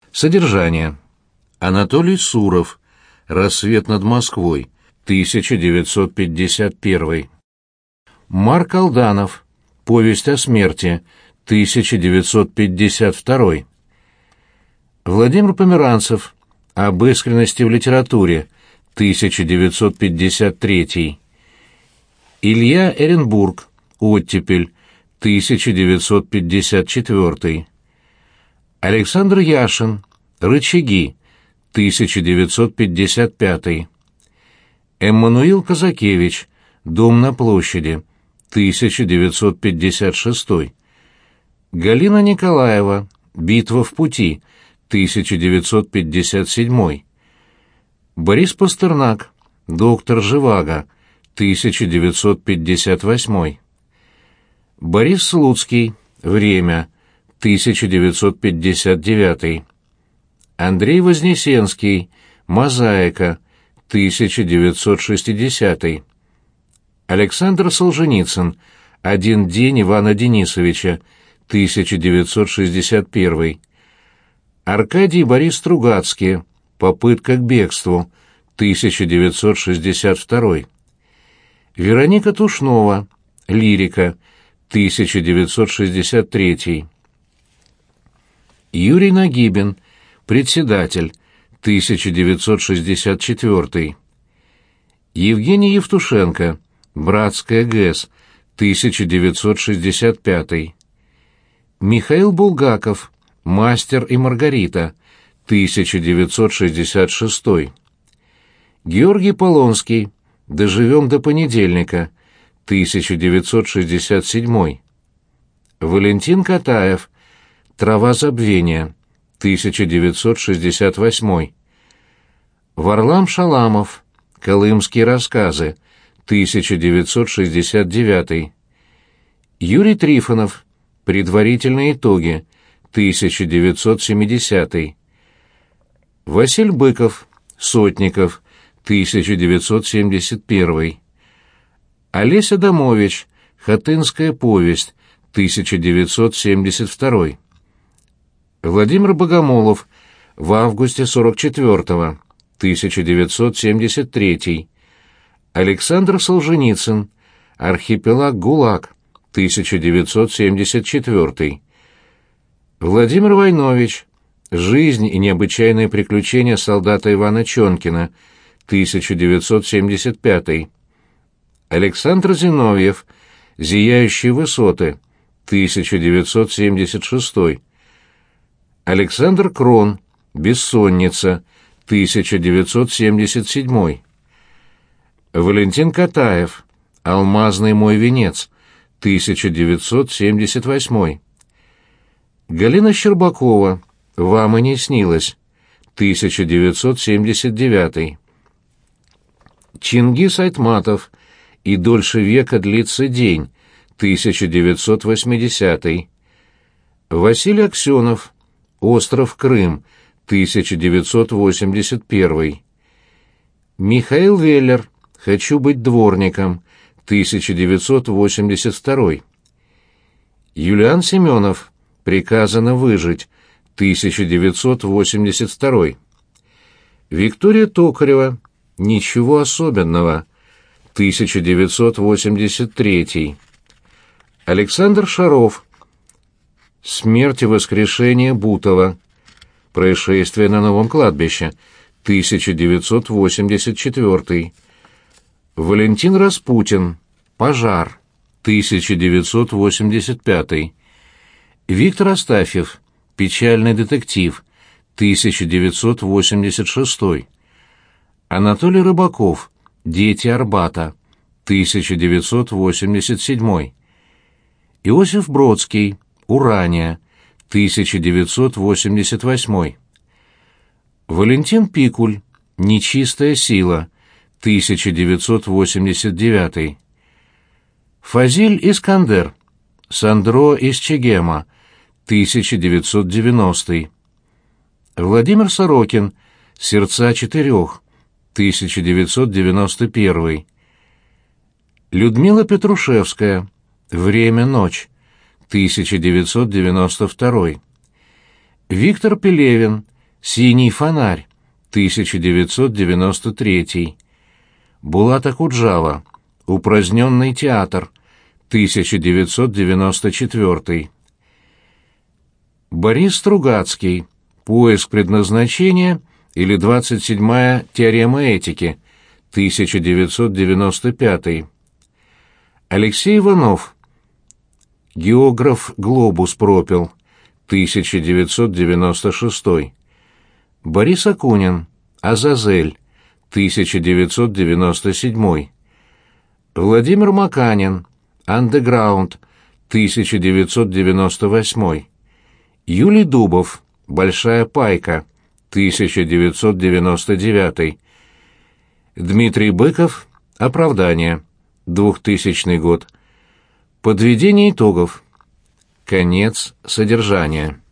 Содержание. Анатолий Суров. «Рассвет над Москвой», 1951. Марк Алданов. «Повесть о смерти», 1952. Владимир Померанцев. «Об искренности в литературе», 1953. Илья Эренбург. «Оттепель», 1954. Александр Яшин. «Рычаги», 1955. Эммануил Казакевич. «Дом на площади», 1956. Галина Николаева. «Битва в пути», 1957. Борис Пастернак. «Доктор Живаго», 1958. Борис Слуцкий. «Время», 1959. Андрей Вознесенский. «Мозаика», 1960. Александр Солженицын. «Один день Ивана Денисовича», 1961. Аркадий и Борис Стругацкие. «Попытка к бегству», 1962. Вероника Тушнова. «Лирика», 1963. Юрий Нагибин. «Председатель», 1964. Евгений Евтушенко. «Братская ГЭС», 1965. Михаил Булгаков. «Мастер и Маргарита», 1966. Георгий Полонский. «Доживем до понедельника», 1967. Валентин Катаев. «Трава забвения», 1968. Варлам Шаламов. «Колымские рассказы», 1969. Юрий Трифонов. «Предварительные итоги», 1970. Василь Быков. «Сотников», 1971. Олесь Адамович. «Хатынская повесть», 1972. Владимир Богомолов. «В августе 44-го», 1973. Александр Солженицын. «Архипелаг ГУЛАГ», 1974. Владимир Войнович. «Жизнь и необычайные приключения солдата Ивана Чонкина», 1975. Александр Зиновьев. «Зияющие высоты», 1976. Александр Крон. «Бессонница», 1977. Валентин Катаев. «Алмазный мой венец», 1978. Галина Щербакова. «Вам и не снилось», 1979. Чингис Айтматов. «И дольше века длится день», 1980. Василий Аксенов. «Остров Крым», 1981. Михаил Веллер. «Хочу быть дворником», 1982. Юлиан Семенов. «Приказано выжить», 1982. Виктория Токарева. «Ничего особенного», 1983. Александр Шаров. «Смерть и воскрешение Бутова. Происшествие на новом кладбище», 1984. Валентин Распутин. «Пожар», 1985. Виктор Астафьев. «Печальный детектив», 1986. Анатолий Рыбаков. «Дети Арбата», 1987. Иосиф Бродский. «Урания», 1988. Валентин Пикуль. «Нечистая сила», 1989. Фазиль Искандер. «Сандро из Чегема», 1990. Владимир Сорокин. «Сердца четырех», 1991. Людмила Петрушевская. «Время, ночь», 1992. Виктор Пелевин. «Синий фонарь», 1993. Булат Акуджава, «Упраздненный театр», 1994. Борис Стругацкий, «Поиск предназначения» или «27-я теорема этики», 1995. Алексей Иванов, «Географ глобус пропил», 1996. Борис Акунин, «Азазель», 1997. Владимир Маканин, «Андеграунд», 1998. Юлий Дубов, «Большая пайка», 1999. Дмитрий Быков, «Оправдание», 2000 год. Подведение итогов. Конец содержания.